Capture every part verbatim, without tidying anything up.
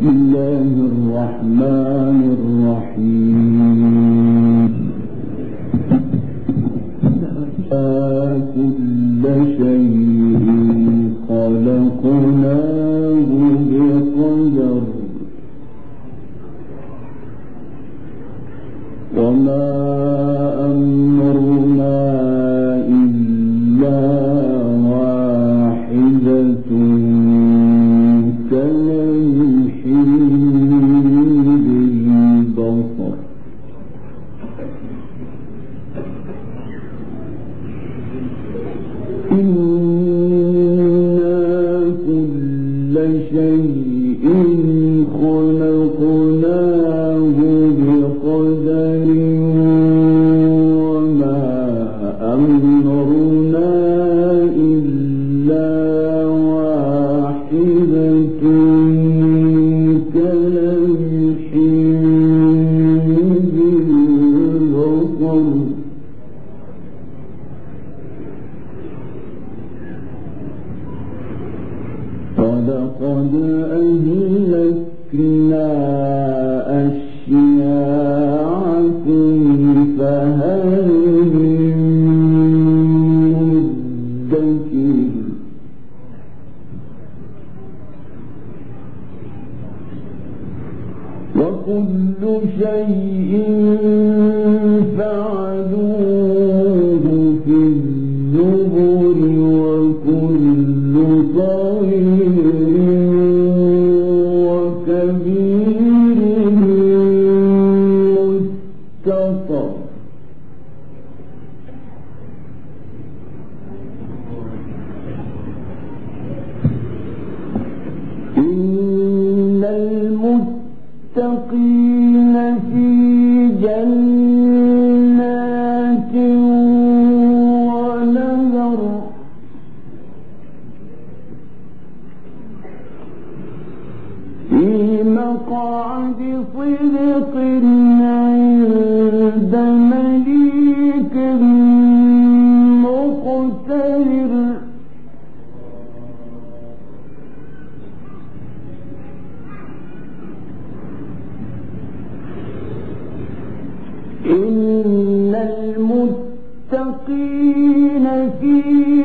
الله الرحمن الرحيم كل شيء خلقناه بقدر وما أمرنا إلا واحدة كلمح بالبصر إنا كل شيء خلقناه بقدر وما أمرنا إلا واحدة كلمح بالبصر ولقد أهلكنا أشياعكم فهل من مدكر وكل شيء فعلوه في الزبر وكل صغير وكبير مستطر إن المتقين في جنات ونهر في مقعد صدق عند مليك مقتدر إن المتقين في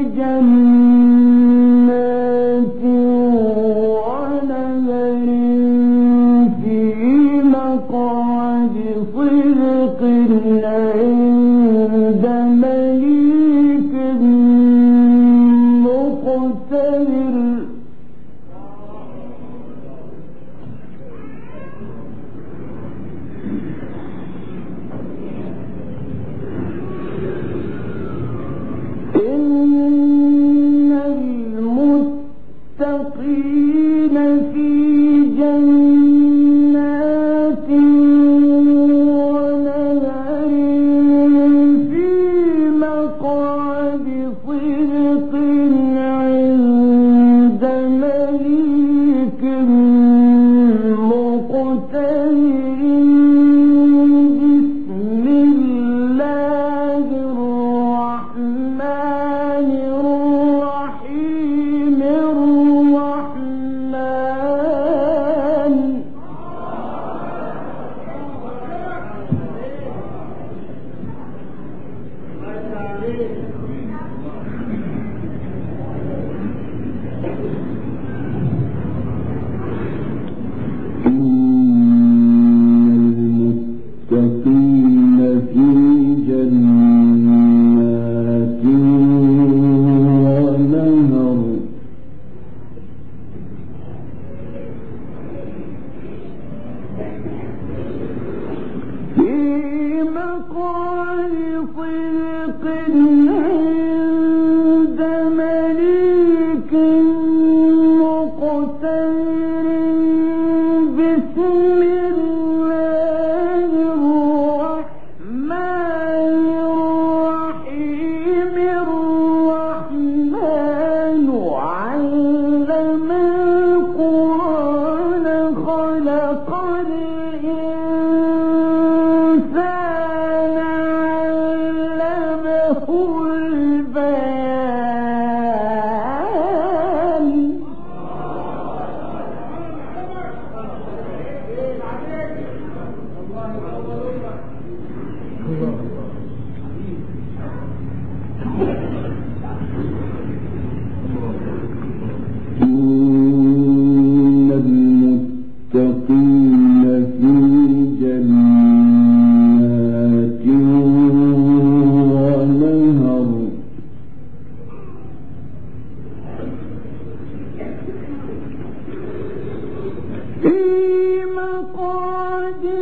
جنات ونهر في مقعد صدق عند مليك مقتدر إن المتقين في جنات ونهر في مقعد صدق عند مليك مقتدر بسم الله الرحمن الرحيم الرحمن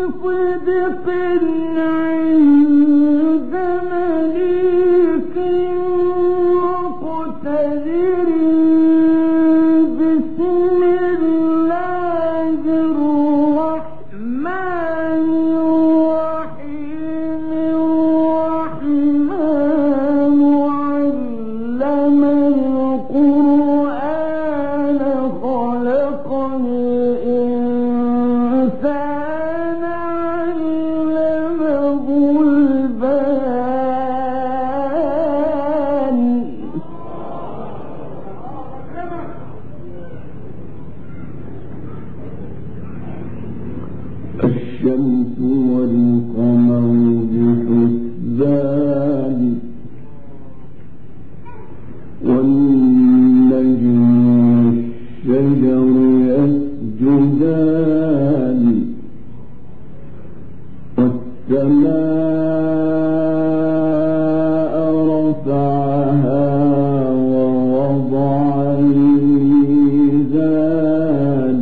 صدق عند مليك مقتدر بسم الله الرحمن الرحيم الرحمن علم القرآن خلق الإنسان علمه البيان الشمس والقمر بحسبان والنجم والشجر يسجدان والسماء رفعها ووضع الميزان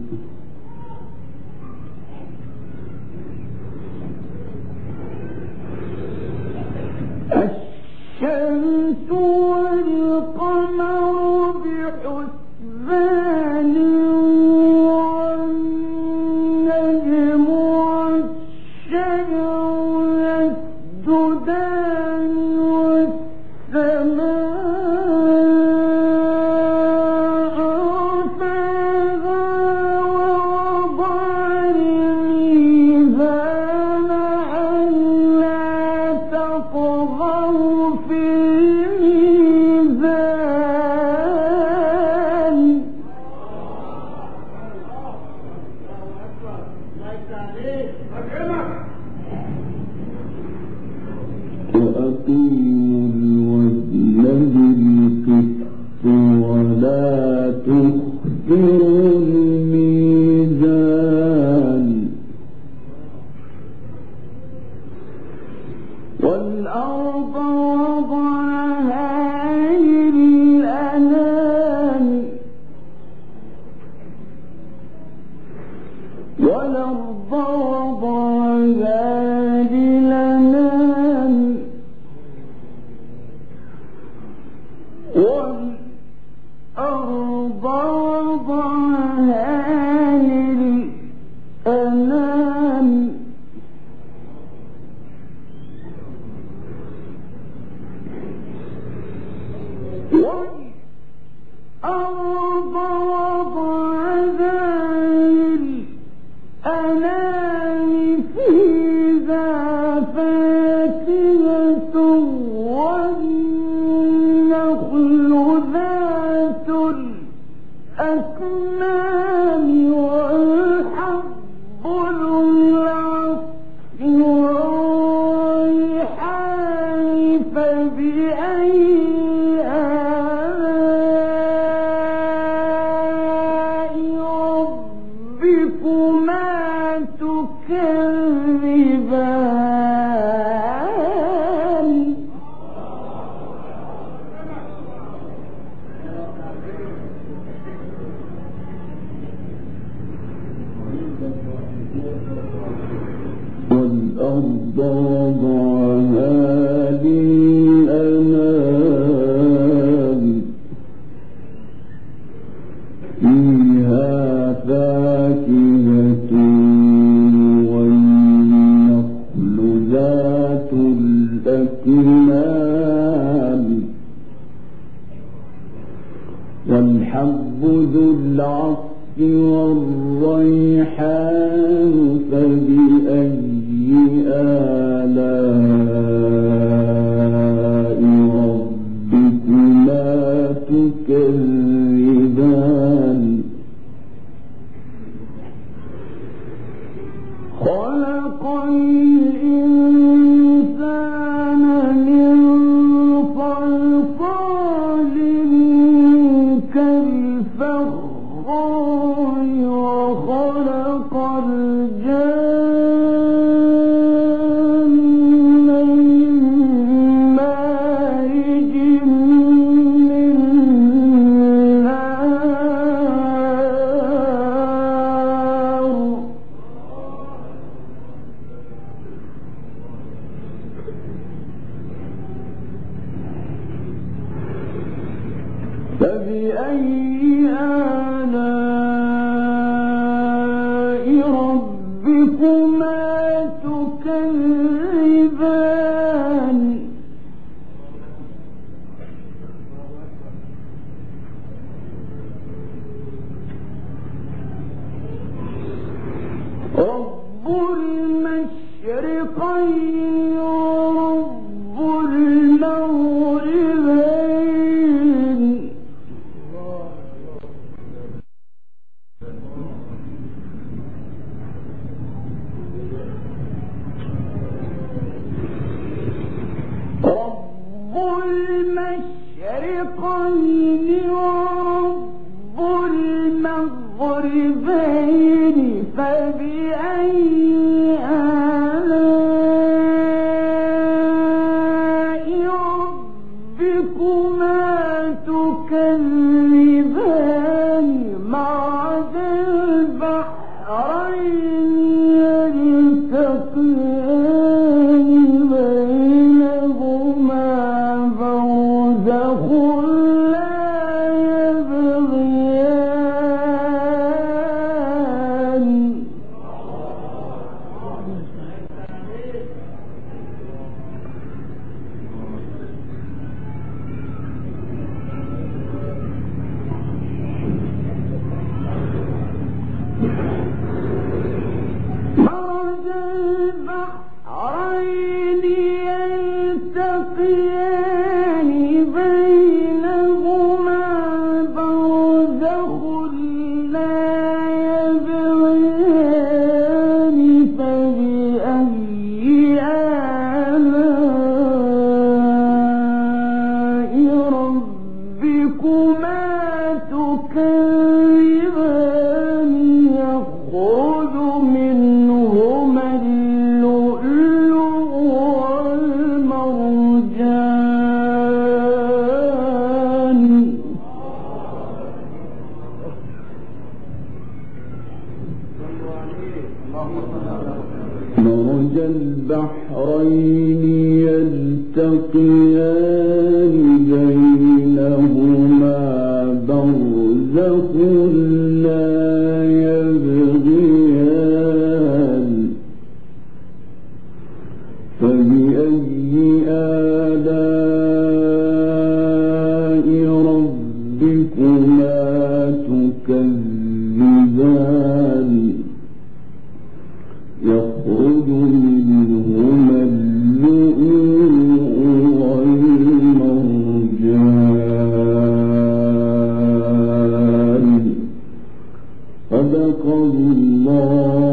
الشمس والقمر بحسبان والنجم والشجر يسجدان والسماء رفعها ووضع الميزان ألا تطغوا في الميزان وأقيموا الوزن بالقسط ولا تخسروا الميزان والأرض وضعها للأنام والأرض وضعها للأنام والأرض وضعها للأنام والأرض وضعها للأنام فيها فاكهة والنخل ذات الأكمام والحب ذو العصف والريحان فبأي آلاء ربكما تكذبان والأرض وضعها للأنام فيها فاكهة والنخل ذات الأكمام والحب ذو العصف والريحان فبأي آلاء ربكما تكذبان خلق الإنسان من صلصال كالفخار وخلق الجان من مارج من نار المتقابلين فبأي آلاء ربكما تكذبان مرج البحرين يلتقيان بينهما برزخ لا يبغيان مرج البحرين يلتقيان بينهما برزخ لا يبغيان فبأي آلاء ربكما تكذبان يخرج منهما اللؤلؤ والمرجان مرج البحرين يلتقيان بينهما برزخ لا يبغيان فبأي آلاء ربكما تكذبان يخرج منهما اللؤلؤ والمرجان صدق الله